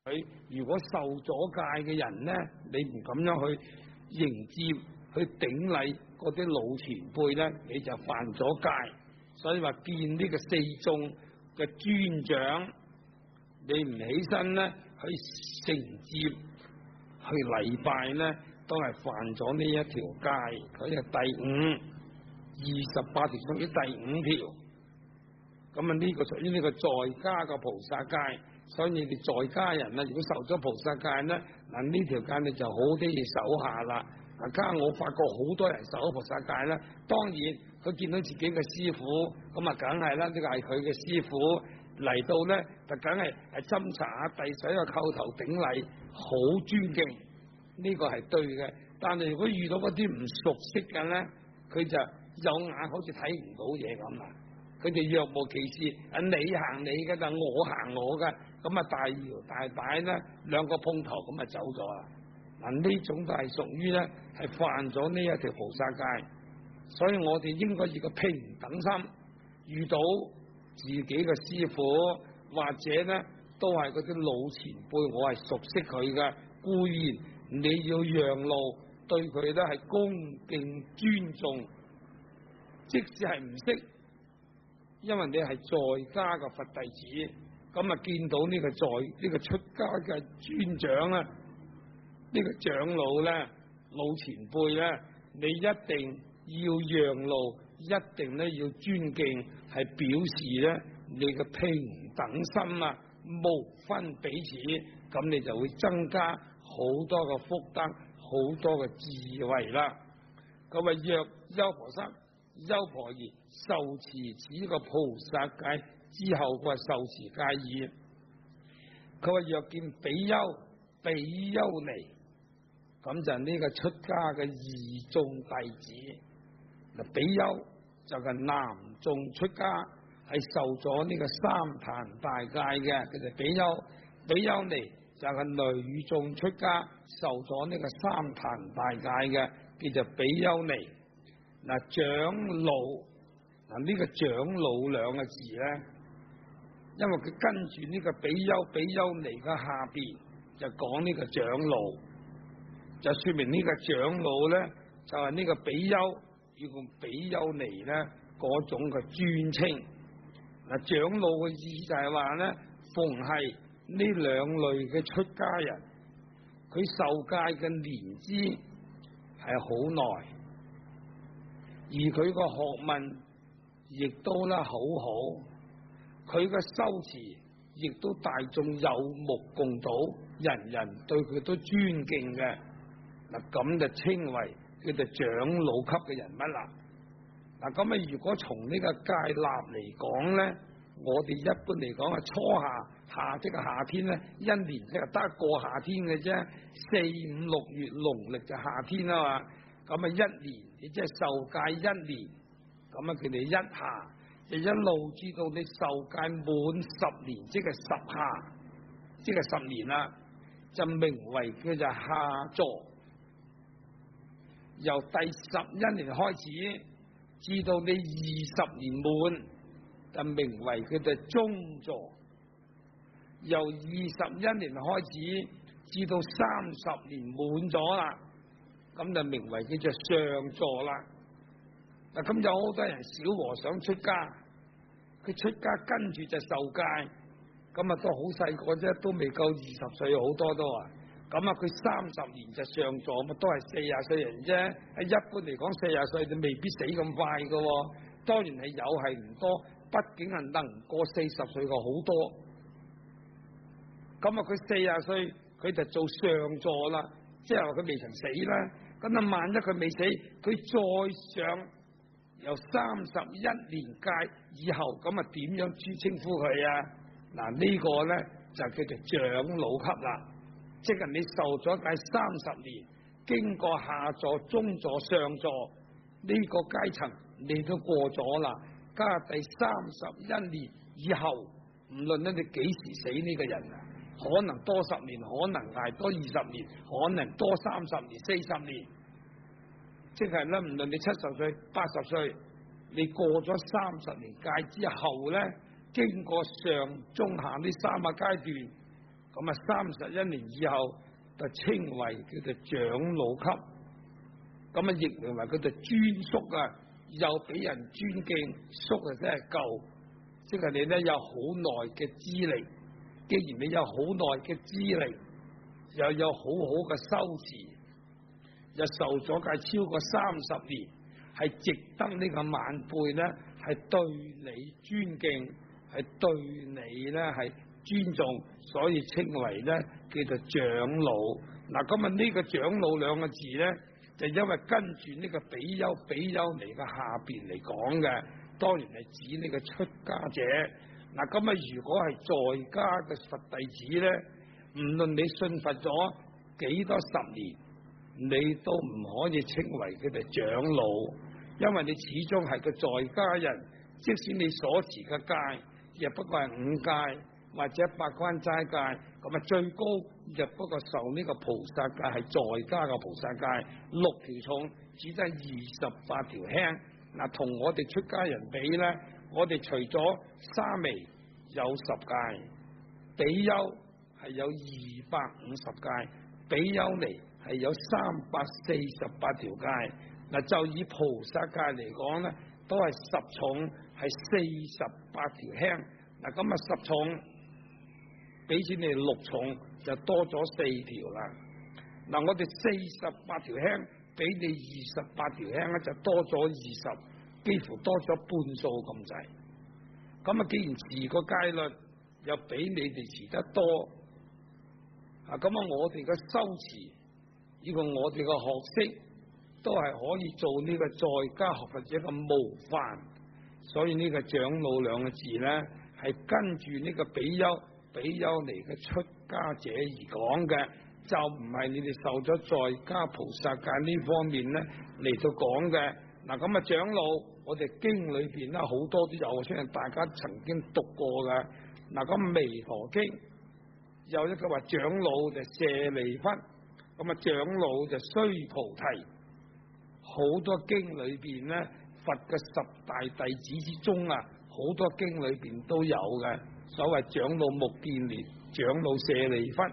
佢如果受咗戒嘅人呢，你唔咁樣去迎接、去頂禮嗰啲老前輩呢，你就犯咗戒。所以話見呢個四眾嘅尊長，你唔起身呢，去承接、去禮拜呢，都係犯咗呢一條戒。佢係第28條屬於第5條。咁啊，呢個屬於呢個在家嘅菩薩戒。所以你哋在家人咧，如果受咗菩薩戒咧，嗱呢條戒你就好啲要守下啦。家我發覺好多人受咗菩薩戒啦，當然佢見到自己嘅師傅，咁啊梗係啦，呢個係佢嘅師傅嚟到咧，就梗係斟茶遞水啊，叩頭頂禮，好尊敬，呢個係對嘅。但係如果遇到嗰啲唔熟悉嘅咧，佢就有眼好似睇唔到嘢咁啊！佢哋若無其事，你行你嘅，就我行我嘅，咁啊大搖大擺咧，兩個碰頭咁啊走咗啦。嗱呢種就係屬於咧係犯咗呢一條菩薩戒，所以我哋應該以個平等心，遇到自己嘅師傅或者咧都係嗰啲老前輩，我係熟悉佢嘅，固然你要讓路，對佢咧係恭敬尊重，即使係唔識。因為你係在家嘅佛弟子，咁啊見到呢個在呢個出家嘅尊長咧，呢個長老咧、老前輩咧，你一定要讓路，一定咧要尊敬，係表示咧你嘅平等心啊，無分彼此，咁你就會增加好多嘅福德，好多嘅智慧啦。咁啊，若優婆塞、優婆夷受持此個菩薩戒之後，佢話受持戒已。佢話若見比丘、比丘尼，咁就呢個出家嘅二眾弟子。嗱，比丘就係男眾出家，係受咗呢個三壇大戒嘅，佢就比丘；比丘尼就係女眾出家，受咗呢個三壇大戒嘅，叫做比丘尼。嗱，長老，嗱呢個長老兩個字咧，因為佢跟住呢個比丘、比丘尼嘅下邊就講呢個長老，就說明呢個長老咧就係呢個比丘要用比丘尼咧嗰種嘅尊稱。嗱，長老嘅意思就係話咧，逢係呢兩類嘅出家人，佢受戒嘅年資係好耐。而佢個學問亦都咧好好，佢嘅修持亦都大眾有目共睹，人人對佢都尊敬嘅。嗱，咁就稱為叫做長老級嘅人物啦。嗱，咁啊，如果從呢個戒律嚟講咧，我哋一般嚟講係初夏即係夏天咧，一年即係得一個夏天嘅啫，4、5、6月農曆就夏天啊嘛。咁啊，一年你即係受戒一年，咁啊佢哋一夏就一路至到你受戒滿10年，即係10夏，即係10年啦，就名為叫做夏座。由第11年開始至到你20年滿，就名為叫做中座。由21年開始至到30年滿咗啦，咁就名為叫做上座啦。嗱，咁有好多人小和尚出家，佢出家跟住就受戒，咁啊都好細個啫，都未夠20歲，好多都話，咁啊佢30年就上座，咪都係40歲人啫。一般嚟講40歲就未必死咁快噶，當然係有係唔多，畢竟係能過40歲嘅好多。咁啊佢40歲佢就做上座啦，即係話佢未曾死啦。咁啊萬一佢未死，佢再上由31年戒以後，咁啊點樣稱呼佢啊？嗱，呢個咧就叫做長老級啦，即係你受咗戒30年，經過下座、中座、上座呢個階層，你都過咗啦。加第31年以後，唔論咧你幾時死呢個人啊，可能多10年，可能捱多20年，可能多30年、40年，即係咧，唔論你70歲、80歲，你過咗30年戒之後咧，經過上、中、下呢3個階段， 咁啊31年以後就稱為叫做長老級，咁啊亦名為佢哋尊叔啊，又俾人尊敬，叔啊真係夠，即係你咧有好耐嘅資歷，既然你有好耐嘅資歷，又有好好嘅修持，又受咗戒超過30年，係值得呢個晚輩咧係對你尊敬，係對你咧係尊重，所以稱為咧叫做長老。嗱，今日呢個長老兩個字咧，就因為跟住呢個比丘尼嘅下邊嚟講嘅，當然係指呢個出家者。嗱，咁啊，如果係在家嘅佛弟子咧，唔論你信佛咗幾多10年，你都唔可以稱為佢哋長老，因為你始終係個在家人，即使你所持嘅戒，亦不過係5戒或者8關齋戒，咁啊最高亦不過受呢個菩薩戒係在家嘅菩薩戒，6條重只得28條輕。嗱，同我哋出家人比咧，我哋除咗沙彌有10戒，比丘係有250戒，比丘尼係有348條戒。嗱，就以菩薩戒嚟講咧，都係10重係48條輕。嗱，咁啊10重比起你6重就多咗4條啦。嗱，我哋48條輕比你28條輕咧就多咗20，幾乎多咗半數咁滯。咁啊，既然持個戒律又比你哋持得多，啊咁啊，我哋嘅修持呢個我哋嘅學識都係可以做呢個在家學佛者嘅模範。所以呢個長老2個字咧，係跟住呢個比丘尼嘅出家者而講嘅，就唔係你哋受咗在家菩薩戒呢方面咧嚟到講嘅。嗱，咁啊長老，我哋經裏邊咧好多都有，我相信大家曾經讀過嘅。嗱，咁《彌陀經》有一個話長老就舍利弗，咁啊長老就須菩提。好多經裏邊咧，佛嘅10大弟子之中啊，好多經裏邊都有嘅。所謂長老目犍連、長老舍利弗、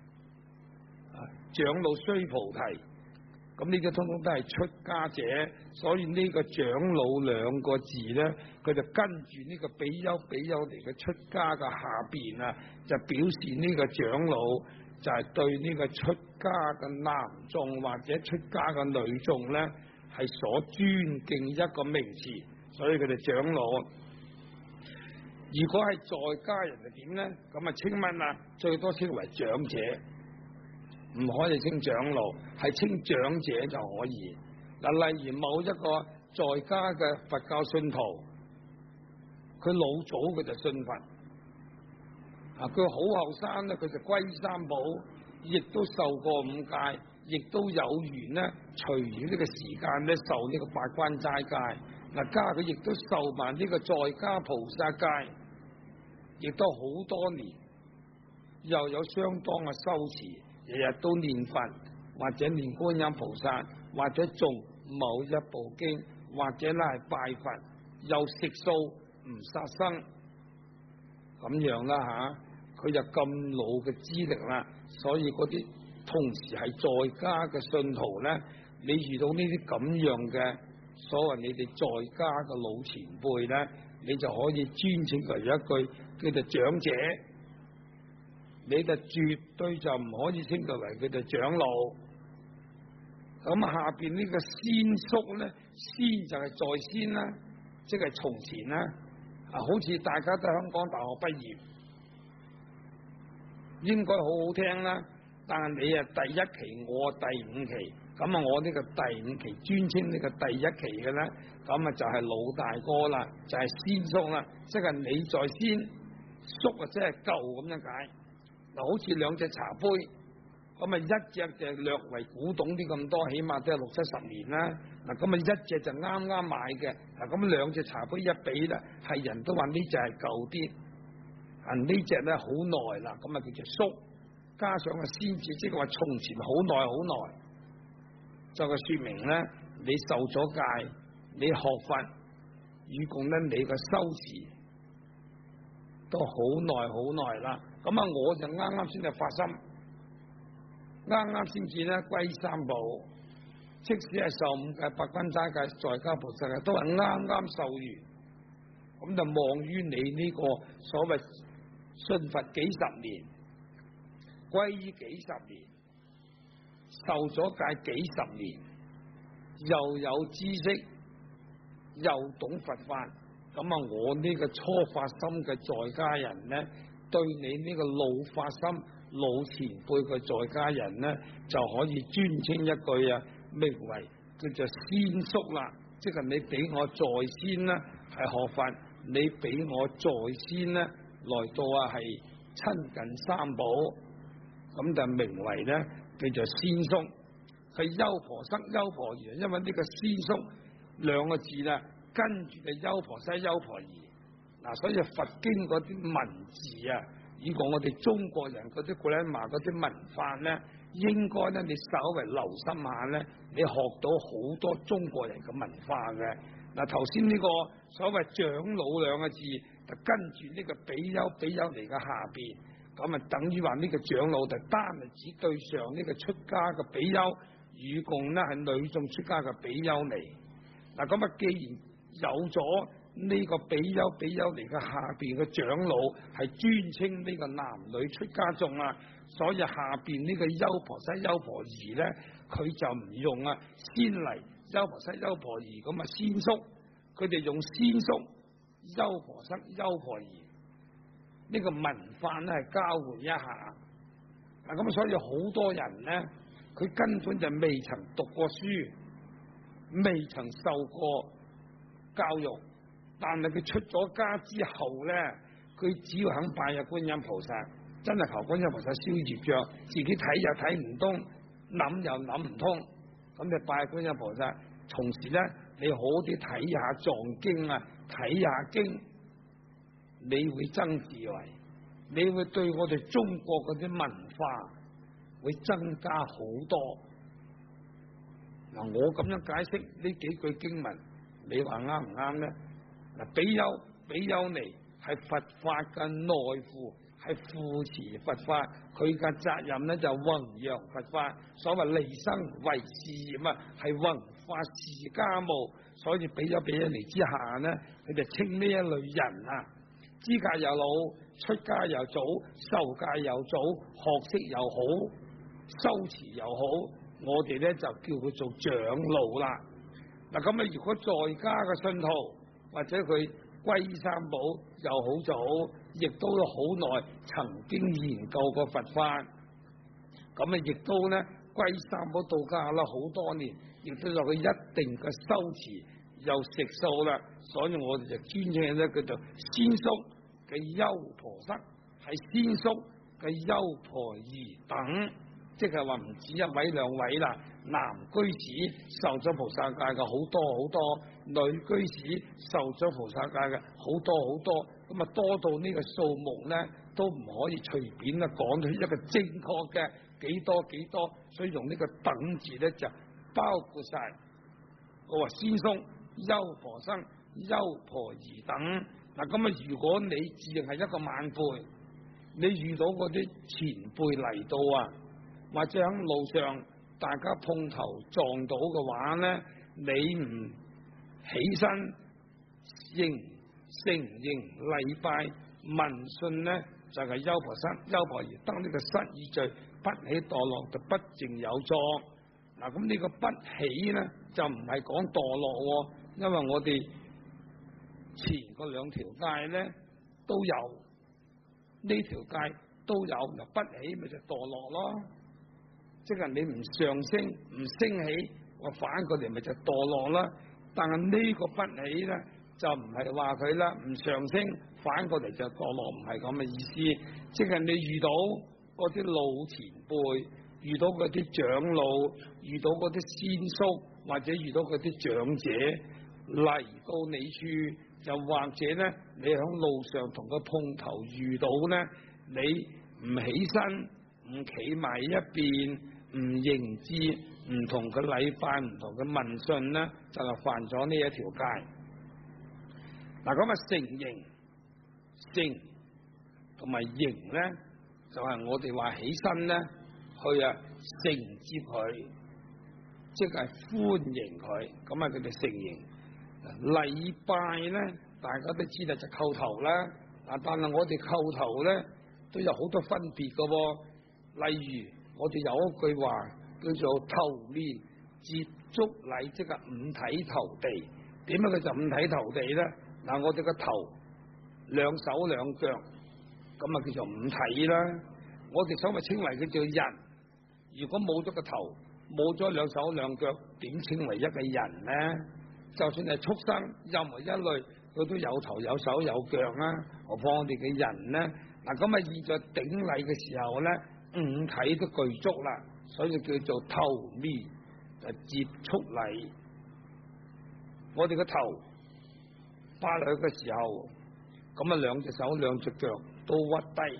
長老須菩提，咁呢啲通通都係出家者。所以呢個長老2個字咧，佢就跟住呢個比丘尼嘅出家嘅下邊啊，就表示呢個長老就係對呢個出家嘅男眾或者出家嘅女眾咧，係所尊敬一個名詞。所以佢哋長老。如果係在家人係點咧？咁啊稱乜啊？最多稱為長者，唔可以稱長老，係稱長者就可以。嗱，例如某一個在家嘅佛教信徒，佢老早佢就信佛，啊，佢好後生咧，佢就皈三寶，亦都受過5戒，亦都有緣咧，隨住呢個時間咧受呢個8關齋戒。嗱，加佢亦都受埋呢個在家菩薩戒，亦都好多年，又有相當嘅修持，日日都念佛，或者念觀音菩薩，或者誦某一部經，或者咧係拜佛，又食素唔殺生，咁樣啦吓，佢就咁老嘅資歷啦，所以嗰啲同時係在家嘅信徒咧，你遇到呢啲咁樣嘅所謂你哋在家嘅老前輩咧，你就可以尊稱佢一句叫做長者，你就絕對就唔可以稱佢為佢哋長老。咁下邊呢個先叔咧，先就係在先啦，即係從前啦。啊，好似大家都香港大學畢業，應該好好聽啦。但係你啊第1期，我第5期，咁啊我呢個第5期尊稱呢個第1期嘅咧，咁啊就係老大哥啦，就係先叔啦，即係你在先，叔啊即係舊咁樣解。嗱，好似2隻茶杯，咁啊一隻就略為古董啲咁多，起碼都係60-70年啦。嗱，咁啊一隻就啱啱買嘅，嗱咁2隻茶杯一比咧，係人都話呢隻係舊啲，啊呢隻咧好耐啦，咁啊叫做叔，加上個先字，即係話從前好耐好耐，就係說明咧你受咗戒，你學佛，與共咧你個修持都好耐啦。咁啊，我就啱啱先至發心，啱啱先至咧歸三寶，即使係受五戒、八關齋戒、在家菩薩戒，都係啱啱受完。咁就望於你呢個所謂信佛幾十年，皈依幾十年，受咗戒幾十年，又有知識，又懂佛法，咁啊，我呢個初發心嘅在家人呢，對你呢個老發心老前輩嘅在家人呢，就可以尊稱一句啊，名為叫做先叔啦，即係你比我在先啦，係學法。你比我在先呢，來到啊係親近三寶，咁就名為咧叫做先叔。係優婆塞、優婆夷，因為呢個先叔兩個字啦，跟住嘅優婆塞、優婆夷。嗱，所以佛經嗰啲文字啊，以過我哋中國人嗰啲古蘭瑪嗰啲文化咧，應該咧你稍為留心下咧，你學到好多中國人嘅文化嘅。嗱，頭先呢個所謂長老兩個字，就跟住呢個比丘嚟嘅下邊，咁啊等於話呢個長老就單係指對上呢個出家嘅比丘，與共呢係女眾出家嘅比丘尼。嗱，咁啊既然有咗呢個比丘嚟嘅下邊嘅長老係尊稱呢個男女出家眾啊，所以下邊呢個優婆塞、優婆夷咧，佢就唔用啊先嚟。優婆塞、優婆夷咁啊，先叔，佢哋用先叔、優婆塞、優婆夷呢個文化咧係交換一下。嗱，咁所以好多人咧，佢根本就未曾讀過書，未曾受過教育，但係佢出咗家之後咧，佢只要肯拜入觀音菩薩，真係求觀音菩薩消業障，自己睇又睇唔通，諗又諗唔通。咁你拜觀音菩薩，同時咧，你好啲睇下藏經啊，睇下經，你會增智慧，你會對我哋中國嗰啲文化會增加好多。嗱，我咁樣解釋呢幾句經文，你話啱唔啱咧？嗱，比丘尼係佛法嘅內父，係扶持佛法，佢嘅責任咧就弘揚佛法。所謂利生為事業啊，係弘法是家務。所以比丘尼之下呢，佢就稱呢一類人啊，資格又老，出家又早，受戒又早，學識又好，修持又好，我哋咧就叫佢做長老啦。嗱，咁啊，如果在家嘅信徒或者佢皈依三寶又好早，亦都好耐曾經研究過佛法，咁啊亦都咧皈依三寶到家啦好多年，亦都有佢一定嘅修持又食素啦，所以我哋就尊稱咧叫做先叔嘅優婆塞，係先叔嘅優婆夷等，即係話唔止一位兩位啦。男居士受咗菩薩戒嘅好多好多，女居士受咗菩薩戒嘅好多好多，咁啊多到呢個數目咧都唔可以隨便啊講到一個正確嘅幾多，所以用呢個等字咧就包括晒。我話先叔、優婆塞、優婆夷等。嗱，咁啊如果你只係一個晚輩，你遇到嗰啲前輩嚟到啊，或者喺路上大家碰頭撞到嘅話咧，你唔起身承認禮拜問訊咧，就係優婆塞、優婆夷得呢個失義罪，不起墮落就不淨有作。嗱，咁呢個不起咧就唔係講墮落，因為我哋前嗰兩條戒咧都有，呢條戒都有，嗱不起咪就墮落咯。即係你唔上升唔升起，我反過嚟咪就墮落啦。但係呢個不起咧，就唔係話佢啦，唔上升反過嚟就墮落，唔係咁嘅意思。即係你遇到嗰啲老前輩，遇到嗰啲長老，遇到嗰啲先叔，或者遇到嗰啲長者嚟到你處，又或者咧你喺路上同佢碰頭遇到咧，你唔起身，唔企埋一邊，唔認知，唔同佢禮拜，唔同佢問訊咧，就係犯咗呢一條戒。嗱，咁啊承認同埋迎咧，就係我哋話起身咧去承接佢，即係歡迎佢，咁啊佢哋承迎。禮拜咧，大家都知道就叩頭啦，但係我哋叩頭咧都有好多分別噶喎。例如我哋有一句話叫做頭面接觸禮，即係五體投地。點解佢就五體投地咧？嗱，我哋個頭兩手兩腳，咁啊叫做五體啦。我哋所謂稱為叫做人。如果冇咗個頭，冇咗兩手兩腳，點稱為一個人咧？就算係畜生，任何一類，佢都有頭有手有腳啦。何況我哋嘅人咧？嗱，咁啊，現在頂禮嘅時候咧，五體都具足啦，所以叫做頭面就接觸禮。我哋個頭趴落去嘅時候，咁啊兩隻手兩隻腳都屈低，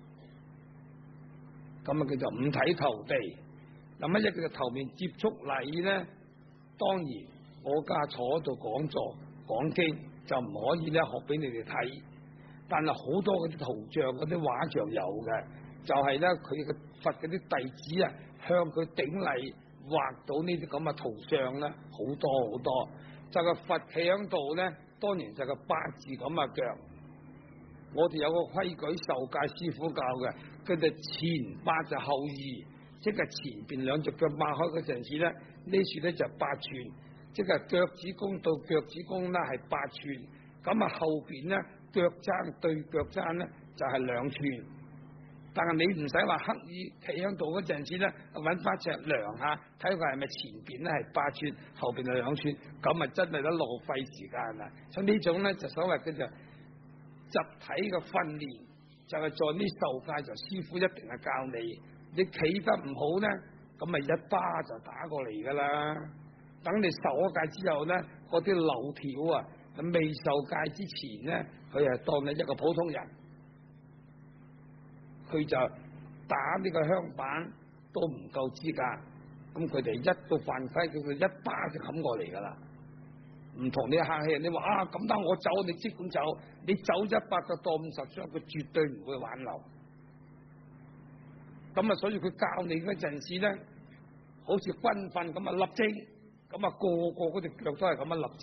咁啊叫做五體投地。咁乜嘢叫做頭面接觸禮咧？當然我家坐喺度講座講經就唔可以咧學俾你哋睇，但係好多嗰啲圖像嗰啲畫像有嘅，就係咧佢嘅佛嗰啲弟子向佢頂禮畫到呢啲咁嘅圖像咧，好多好多。就係佛企喺度咧，當然就係個八字咁嘅腳。我哋有個規矩，受戒師傅教嘅，佢哋前八就後二，即係前邊兩隻腳擘開嗰陣時咧，呢處咧就八寸，即係腳趾公到腳趾公咧係八寸，咁啊後邊咧腳踭對腳踭咧就係兩寸。但係你唔使話刻意企喺度嗰陣時咧，揾翻尺量下，睇佢係咪前邊咧係八寸，後邊係兩寸，咁啊真係都浪費時間啦。所以呢種咧就所謂叫做集體嘅訓練，就係在呢受戒就師傅一定係教你，你企得唔好咧，咁咪一巴就打過嚟噶啦。等你受咗戒之後咧，嗰啲柳條啊，未受戒之前咧，佢係當你一個普通人。佢就打呢個香板都唔夠資格，咁佢哋一到犯規，佢一巴就冚過嚟噶啦。唔同你客氣，你話咁得我走，你即管走，你走一百就當50雙，佢絕對唔會挽留。咁啊，所以佢教你嗰陣時咧，好似軍訓咁啊立正，咁啊個個嗰隻腳都係咁樣立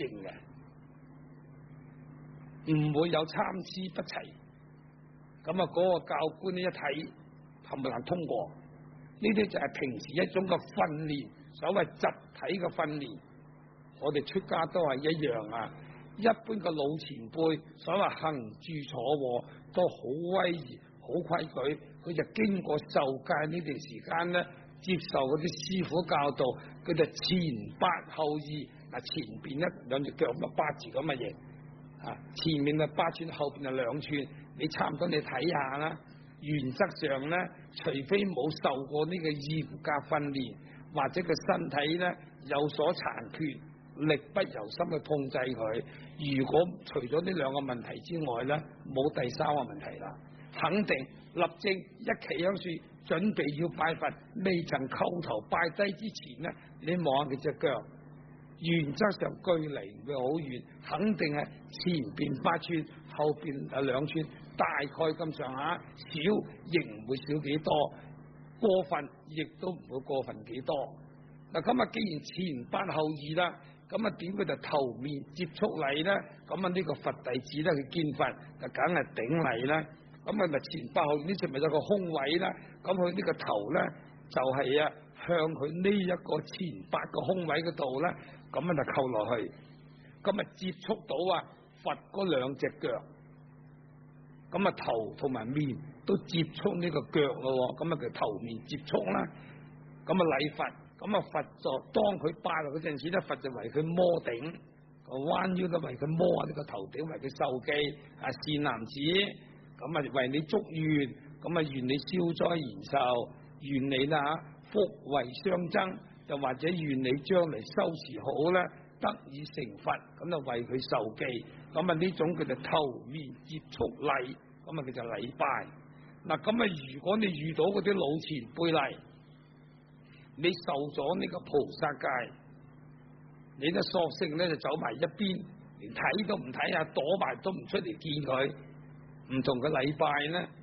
正嘅，唔會有參差不齊。咁啊，嗰個教官呢一睇，冚唪唥通過。呢啲就係平時一種嘅訓練，所謂集體嘅訓練。我哋出家都係一樣啊。一般嘅老前輩，所謂行住坐臥都好威儀、好規矩。佢就經過受戒呢段時間咧，接受嗰啲師傅教導，佢就前八後二。嗱，前邊一兩隻腳咁八字咁嘅嘢。前面係八寸，後邊係兩寸，你差唔多你睇下啦。原則上咧，除非冇受過呢個嚴格訓練，或者個身體咧有所殘缺，力不由心去控制佢。如果除咗呢兩個問題之外咧，冇第三個問題啦。肯定立正一企喺樹，準備要拜佛，未曾叩頭拜低之前咧，你望下佢隻腳。原則上距離唔會好遠，肯定係前邊八寸，後邊係兩寸，大概咁上下，少亦唔會少幾多，過分亦都唔會過分幾多。嗱，咁啊，既然前八後二啦，咁啊點佢就頭面接觸禮咧？咁啊呢個佛弟子咧，佢見佛就梗係頂禮啦。咁啊咪前八後呢處咪有個空位啦？咁佢呢個頭咧就係向佢呢一個前八個空位嗰度咧，咁啊就扣落去，咁啊接觸到佛嗰兩隻腳，咁啊頭同埋面都接觸呢個腳咯，咁啊叫頭面接觸啦。咁啊禮佛，咁啊佛就當佢拜落嗰陣時咧，佛就為佢摩頂，個彎腰都為佢摩呢個頭頂，為佢受記善男子，咁啊為你祝願，咁啊願你消災延壽，願你福慧相增，又或者願你將嚟修持好咧，得以成佛，咁就為佢受記。咁啊呢種叫做頭面接觸禮，咁啊叫做禮拜。嗱，咁啊如果你遇到嗰啲老前輩嚟，你受咗呢個菩薩戒，你咧索性咧就走埋一邊，連睇都唔睇下，躲埋都唔出嚟見佢，唔同佢禮拜咧，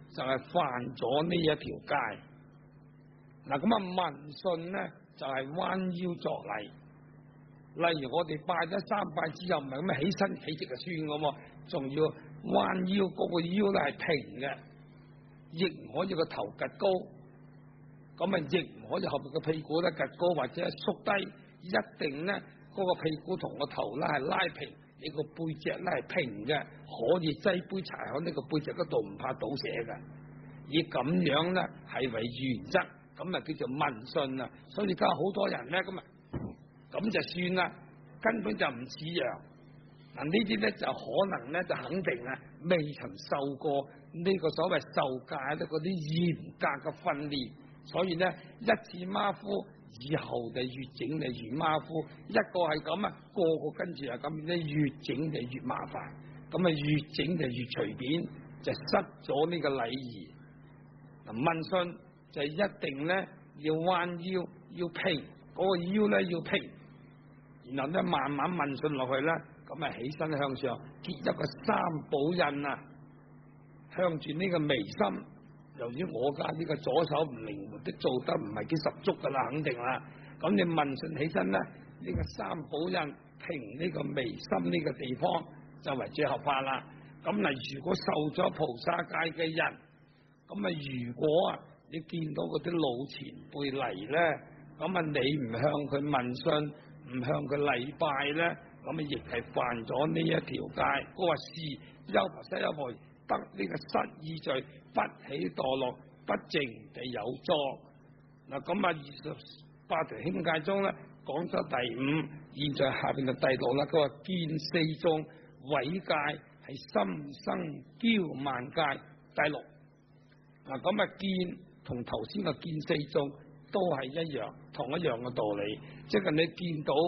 就係犯咗呢一條戒。嗱，咁問訊咧就係彎腰作禮，例如我哋拜咗3拜之後，唔係咁起身起直就算嘅喎，仲要彎腰，嗰個腰咧係平嘅，亦唔可以個頭趌高，咁亦唔可以後邊個屁股咧趌高或者縮低，一定咧嗰個屁股同個頭咧係拉平，你個背脊咧係平嘅，可以擠杯茶喺呢個背脊嗰度唔怕倒瀉嘅，以咁樣咧係為原則。咁啊叫做問訊啊，所以而家好多人咧咁就算啦，根本就唔似樣。嗱呢啲咧就可能咧就肯定啊，未曾受過呢個所謂受戒咧嗰啲嚴格嘅訓練，所以咧一次馬虎以後就越整就越馬虎，一個係咁啊，個個跟住係咁咧，越整就越麻煩，咁啊越整就越隨便，就失咗呢個禮儀。嗱問訊就一定咧要彎腰，要平，嗰個腰咧要平，然後咧慢慢問訊落去啦，咁啊起身向上結一個3寶印啊，向住呢個眉心。由於我家呢個左手唔靈活，都做得唔係幾十足噶啦，肯定啦。咁你問訊起身咧，呢個3寶印平呢個眉心呢個地方就為最合法啦。咁嗱，如果受咗菩薩戒嘅人，咁啊如果啊你見到嗰啲老前輩嚟咧，咁啊你唔向佢問訊，唔向佢禮拜咧，咁啊亦係犯咗呢一條戒。佢話是優婆塞優婆夷得呢個失意罪，不起墮落，不淨地有災。嗱咁啊28條輕戒中咧講咗第5，現在下邊就第6啦。佢話見四眾毀戒係心生驕慢戒，第6。嗱咁啊見同頭先嘅見四眾都係一樣，同一樣嘅道理，即係你見到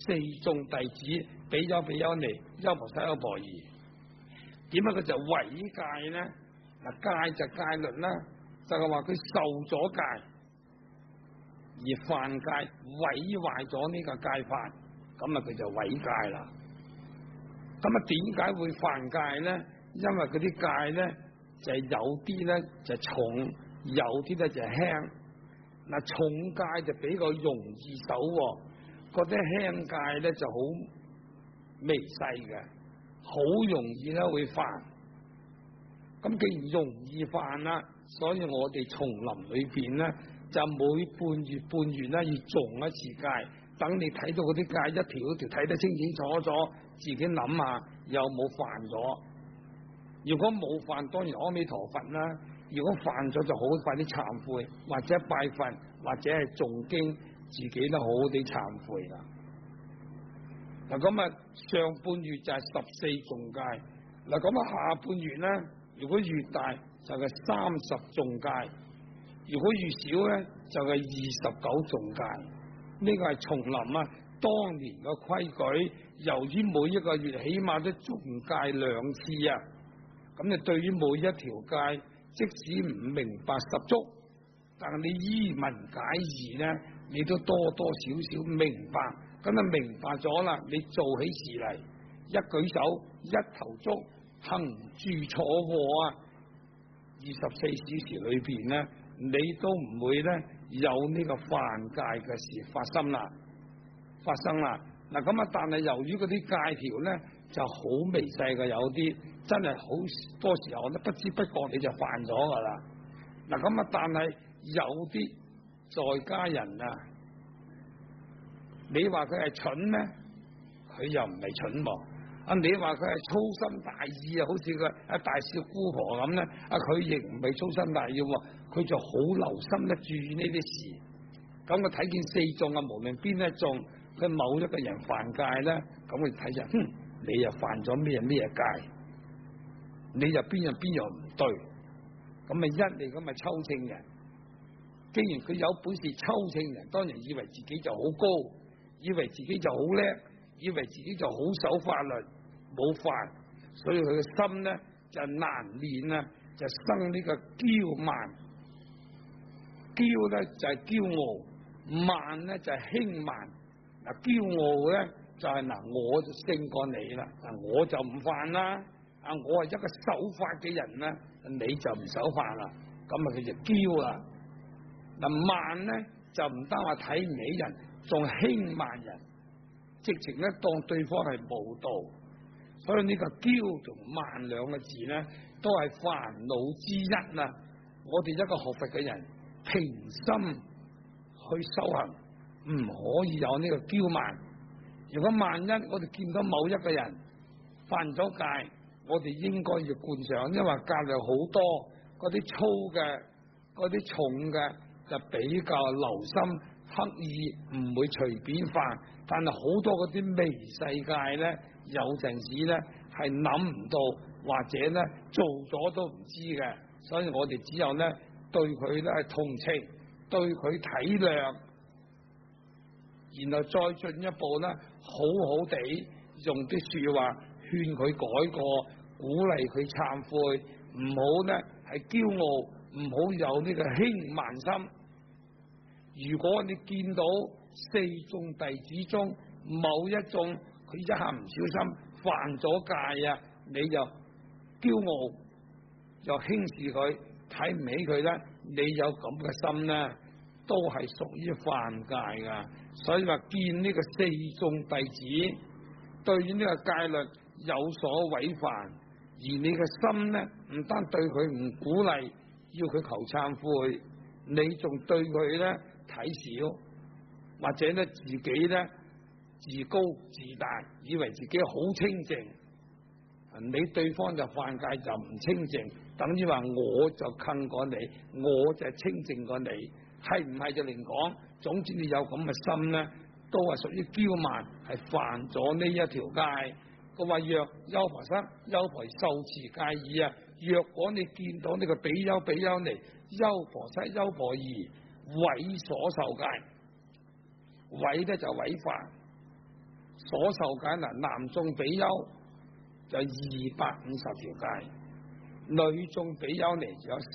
4眾弟子比丘比丘尼優婆塞優婆夷，點解佢就毀戒咧？嗱戒就戒律啦，就係話佢受咗戒而犯戒，毀壞咗呢個戒法，咁啊佢就毀戒啦。咁啊點解會犯戒咧？因為嗰啲戒咧就係有啲咧就重，有啲咧就輕。嗱重戒就比較容易守，嗰啲輕戒咧就好微細嘅，好容易咧會犯。咁既然容易犯啦，所以我哋叢林裏邊咧就每半月咧要誦一次戒，等你睇到嗰啲戒一條一條睇得清清楚楚，自己諗下有冇犯咗。如果冇犯，當然阿彌陀佛啦。如果犯咗就好快啲懺悔，或者拜佛，或者係誦經，自己都好好地懺悔啦。嗱咁啊，上半月就係14誦戒，嗱咁啊下半月咧，如果越大就係30誦戒，如果越少咧就係29誦戒。呢個係叢林啊當年嘅規矩，由於每一個月起碼都誦戒2次啊，咁你對於每一條戒，即使唔明白十足，但係你依文解義咧，你都多多少少明白。咁啊明白咗啦，你做起事嚟，一舉手一頭足，行住坐臥啊，24小時裏邊咧，你都唔會咧有呢個犯戒嘅事發生啦。嗱咁啊，但係由於嗰啲戒條咧就好微細嘅，有啲真係好多時候咧不知不覺你就犯咗噶啦。嗱咁啊，但係有啲在家人啊，你話佢係蠢咩？佢又唔係蠢喎。啊，你話佢係粗心大意啊，好似個大少姑婆咁咧，佢亦唔係粗心大意喎，佢就好留心咧注意呢啲事。咁我睇見4眾啊，無論邊一眾，佢某一個人犯戒咧，咁佢睇就，你又犯咗咩戒？你又邊樣唔對？咁咪你咁咪抽秤人。既然佢有本事抽秤人，當然以為自己就好高，以為自己就好叻，以為自己就好守法律，冇犯，所以佢嘅心咧就難免啊，就生呢個驕慢。驕咧就係驕傲，慢咧就係輕慢。嗱，驕傲咧就係我就勝過你啦，我就唔犯啦，我係一個守法嘅人啦， 你就唔守法啦，咁啊佢就驕啦。嗱慢咧就唔單話睇唔起人，仲輕慢人，直情咧當對方係無道。所以呢個驕同慢兩個字咧，都係煩惱之一啦。我哋一個學佛嘅人，平心去修行，唔可以有呢個驕慢。如果萬一我哋見到某一個人犯咗戒，我哋應該要觀賞，因為戒律好多，嗰啲粗嘅、嗰啲重嘅就比較留心，刻意唔會隨便犯。但係好多嗰啲微細戒咧，有陣時咧係諗唔到，或者咧做咗都唔知嘅。所以我哋只有咧對佢咧係同情，對佢體諒，然後再進一步咧好好地用啲說話勸佢改過，鼓勵佢懺悔，唔好咧係驕傲，唔好有呢個輕慢心。如果你見到四眾弟子中某一眾佢一下唔小心犯咗戒啊，你就驕傲又輕視佢，睇唔起佢咧，你有咁嘅心咧，都係屬於犯戒噶。所以話見呢個四眾弟子對於呢個戒律有所違犯，而你嘅心咧唔單對佢唔鼓勵，要佢求懺悔，你仲對佢咧睇小，或者咧自己咧自高自大，以為自己好清淨，你對方就犯戒就唔清淨，等於話我就近過你，我就清淨過你，係唔係就另講。總之你有咁嘅心咧，都係屬於驕慢，係犯咗呢一條戒。佢話若優婆塞、優婆夷受持戒已啊，若果你見到呢個比丘、比丘尼、優婆塞、優婆夷違所受戒，違咧就違犯，所受戒嗱，男眾比丘就250條戒，女眾比丘尼就有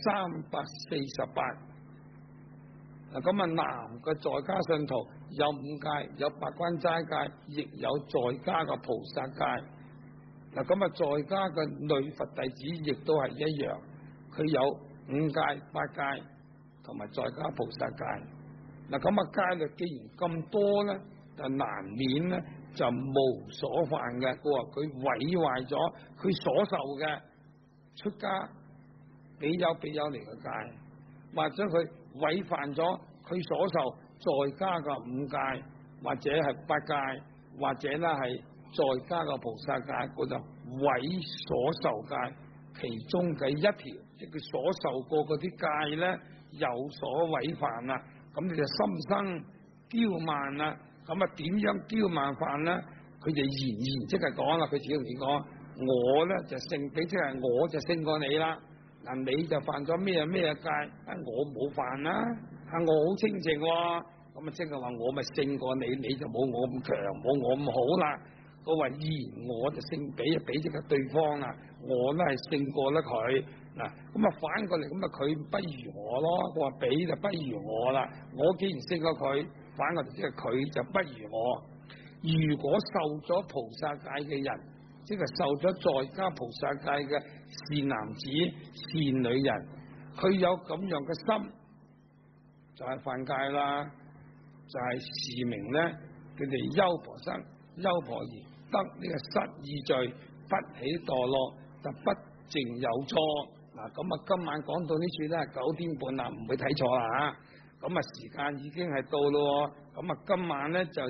348。嗱咁啊，男嘅在家信徒有5戒，有八關齋戒，亦有在家嘅菩薩戒。嗱咁啊，在家嘅女佛弟子亦都係一樣，佢有5戒、8戒同埋在家菩薩戒。嗱咁啊，戒律既然咁多咧，就難免咧就無所犯嘅。佢話佢毀壞咗佢所受嘅出家比丘、比丘尼嘅戒，或者佢違犯咗佢所受在家嘅5戒，或者係8戒，或者咧係在家嘅菩薩戒，嗰就毀所受戒其中嘅一條，即係佢所受過嗰啲戒咧有所違犯啦，咁你就心生驕慢啦。咁啊點樣驕慢法咧？佢就言即係講啦，佢自己同你講，我咧就勝比，即係我就勝過你啦。嗱，你就犯咗咩戒？我冇犯啦，我好清淨喎。咁啊，即係話我咪勝過你，你就冇我咁強，冇我咁好啦。佢話我就勝比即係對方啦，我咧係勝過得佢。嗱，咁啊反過嚟，咁啊佢不如我咯。佢話比就不如我啦，我既然勝過佢，反過嚟即係佢就不如我。如果受咗菩薩戒嘅人，即係受咗在家菩薩戒嘅善男子、善女人，佢有咁樣嘅心，就係犯戒啦，就係示明咧，佢哋優婆塞、優婆夷得呢個失意罪，不起墮落，就不淨有錯。嗱，咁啊，今晚講到呢處咧9點半啦，唔會睇錯啦嚇。咁啊，時間已經係到咯。咁啊，今晚咧就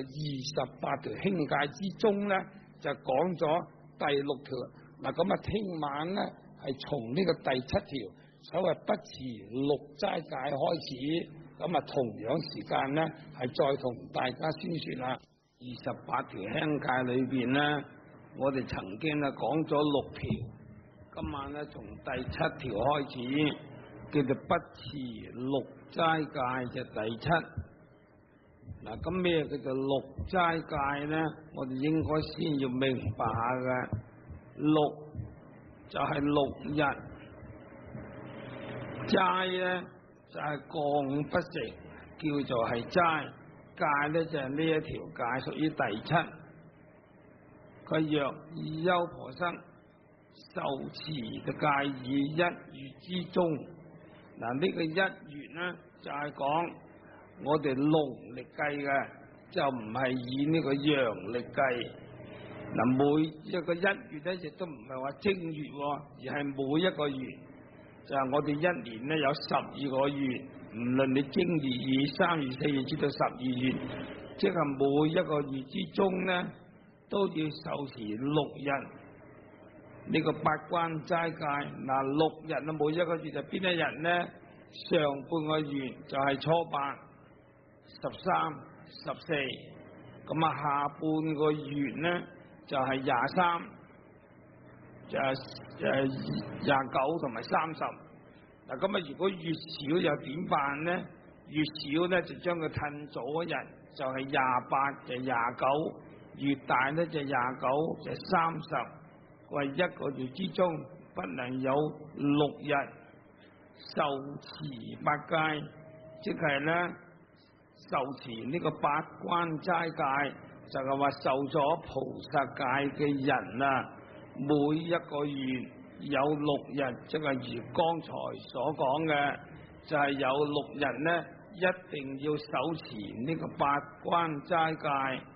28條輕戒之中咧，就講咗第6條。嗱，咁啊，聽晚咧係從呢個第7條，所謂不持6齋戒開始。咁啊，同樣時間咧係再同大家宣説啦。28條輕戒裏邊咧，我哋曾經啊講咗6條。今晚咧從第7條開始，叫做不持6齋戒嘅第7。嗱，咁咩叫做6齋戒咧？我哋應該先要明白下嘅。6就係6日，齋咧就係過午不食，叫做係齋。戒咧就係呢一條戒，屬於第7。佢若優婆塞、 受持嘅戒以一月之中。嗱，呢個一月咧就係講我哋農曆計嘅，就唔係以呢個陽曆計。嗱，每一個一月咧亦都唔係話正月，而係每一個月，就係我哋一年咧有12個月，唔論你正月、2月、3月、4月至到12月，即係每一個月之中咧都要受持6日呢個八關齋戒。嗱，6日啊，每一個月就邊一日咧？上半個月就係初8、13、14，咁啊下半個月咧就係23、29同埋30。嗱，咁啊如果越少又點辦咧？越少咧就將佢褪早一日，就係28就29，越大咧就29就30。為一個月之中不能有6日受持八戒，即係咧受持呢個八關齋戒，就係話受咗菩薩戒嘅人啊，每一個月有6日，即係如剛才所講嘅，就係有6日咧，一定要受持呢個八關齋戒。